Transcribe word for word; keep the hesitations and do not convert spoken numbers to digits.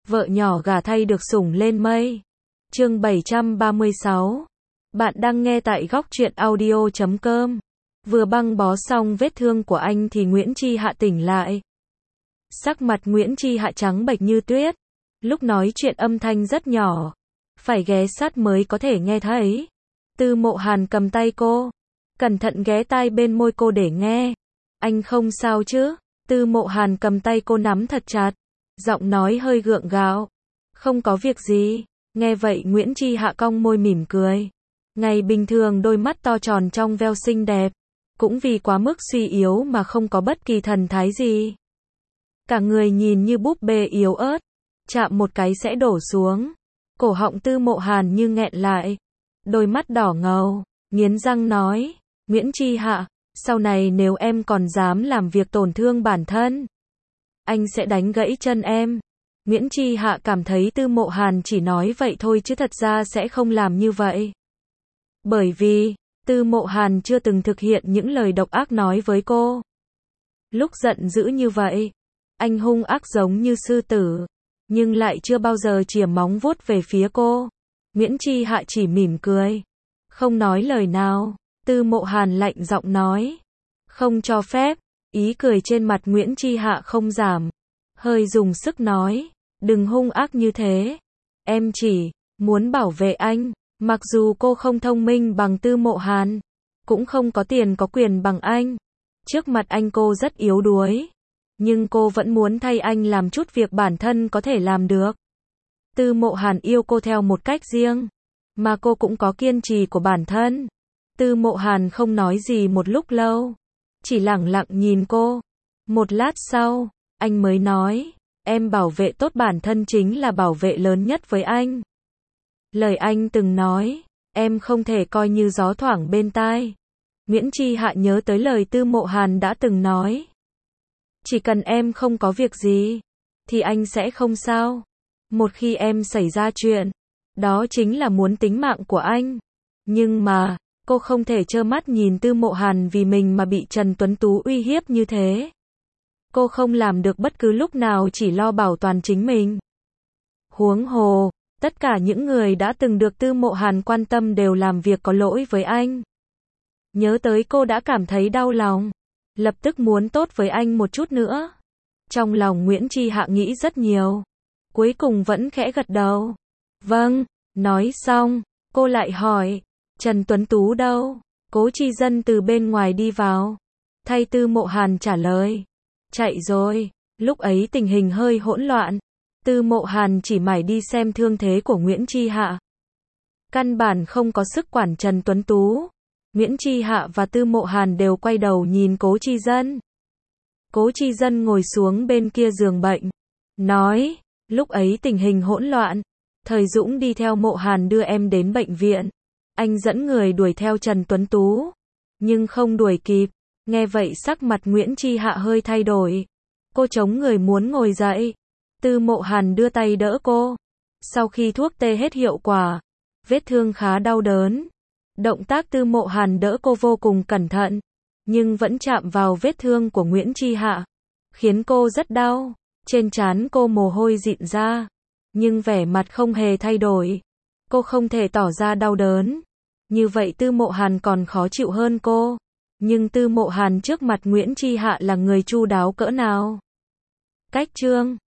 vợ nhỏ gả thay được sủng lên mây. Chương bảy trăm ba mươi sáu. Bạn đang nghe tại góc truyện audio chấm com. Vừa băng bó xong vết thương của anh thì Nguyễn Chi Hạ tỉnh lại. Sắc mặt Nguyễn Chi Hạ trắng bệch như tuyết. Lúc nói chuyện âm thanh rất nhỏ, phải ghé sát mới có thể nghe thấy. Tư Mộ Hàn cầm tay cô, cẩn thận ghé tai bên môi cô để nghe. Anh không sao chứ? Tư Mộ Hàn cầm tay cô nắm thật chặt, giọng nói hơi gượng gạo. Không có việc gì. Nghe vậy Nguyễn Chi Hạ cong môi mỉm cười. Ngày bình thường đôi mắt to tròn trong veo xinh đẹp, cũng vì quá mức suy yếu mà không có bất kỳ thần thái gì. Cả người nhìn như búp bê yếu ớt, chạm một cái sẽ đổ xuống. Cổ họng Tư Mộ Hàn như nghẹn lại, đôi mắt đỏ ngầu, nghiến răng nói, Nguyễn Chi Hạ, sau này nếu em còn dám làm việc tổn thương bản thân, anh sẽ đánh gãy chân em. Nguyễn Chi Hạ cảm thấy Tư Mộ Hàn chỉ nói vậy thôi chứ thật ra sẽ không làm như vậy. Bởi vì, Tư Mộ Hàn chưa từng thực hiện những lời độc ác nói với cô. Lúc giận dữ như vậy, anh hung ác giống như sư tử, nhưng lại chưa bao giờ chìa móng vuốt về phía cô. Nguyễn Chi Hạ chỉ mỉm cười, không nói lời nào. Tư Mộ Hàn lạnh giọng nói, không cho phép. Ý cười trên mặt Nguyễn Chi Hạ không giảm, hơi dùng sức nói, đừng hung ác như thế. Em chỉ muốn bảo vệ anh. Mặc dù cô không thông minh bằng Tư Mộ Hàn, cũng không có tiền có quyền bằng anh, trước mặt anh cô rất yếu đuối, nhưng cô vẫn muốn thay anh làm chút việc bản thân có thể làm được. Tư Mộ Hàn yêu cô theo một cách riêng, mà cô cũng có kiên trì của bản thân. Tư Mộ Hàn không nói gì một lúc lâu, chỉ lặng lặng nhìn cô. Một lát sau, anh mới nói, em bảo vệ tốt bản thân chính là bảo vệ lớn nhất với anh. Lời anh từng nói, em không thể coi như gió thoảng bên tai. Nguyễn Chi Hạ nhớ tới lời Tư Mộ Hàn đã từng nói. Chỉ cần em không có việc gì, thì anh sẽ không sao. Một khi em xảy ra chuyện, đó chính là muốn tính mạng của anh. Nhưng mà, cô không thể trơ mắt nhìn Tư Mộ Hàn vì mình mà bị Trần Tuấn Tú uy hiếp như thế. Cô không làm được bất cứ lúc nào chỉ lo bảo toàn chính mình. Huống hồ, tất cả những người đã từng được Tư Mộ Hàn quan tâm đều làm việc có lỗi với anh. Nhớ tới cô đã cảm thấy đau lòng, lập tức muốn tốt với anh một chút nữa. Trong lòng Nguyễn Chi Hạ nghĩ rất nhiều, cuối cùng vẫn khẽ gật đầu. Vâng, nói xong, cô lại hỏi, Trần Tuấn Tú đâu? Cố Chi Dân từ bên ngoài đi vào, thay Tư Mộ Hàn trả lời. Chạy rồi. Lúc ấy tình hình hơi hỗn loạn. Tư Mộ Hàn chỉ mải đi xem thương thế của Nguyễn Chi Hạ, căn bản không có sức quản Trần Tuấn Tú. Nguyễn Chi Hạ và Tư Mộ Hàn đều quay đầu nhìn Cố Chi Dân. Cố Chi Dân ngồi xuống bên kia giường bệnh, nói, lúc ấy tình hình hỗn loạn, Thời Dũng đi theo Mộ Hàn đưa em đến bệnh viện. Anh dẫn người đuổi theo Trần Tuấn Tú, nhưng không đuổi kịp. Nghe vậy sắc mặt Nguyễn Chi Hạ hơi thay đổi. Cô chống người muốn ngồi dậy. Tư Mộ Hàn đưa tay đỡ cô. Sau khi thuốc tê hết hiệu quả, vết thương khá đau đớn. Động tác Tư Mộ Hàn đỡ cô vô cùng cẩn thận, nhưng vẫn chạm vào vết thương của Nguyễn Chi Hạ, khiến cô rất đau. Trên trán cô mồ hôi rịn ra, nhưng vẻ mặt không hề thay đổi. Cô không thể tỏ ra đau đớn. Như vậy Tư Mộ Hàn còn khó chịu hơn cô. Nhưng Tư Mộ Hàn trước mặt Nguyễn Chi Hạ là người chu đáo cỡ nào. Cách chương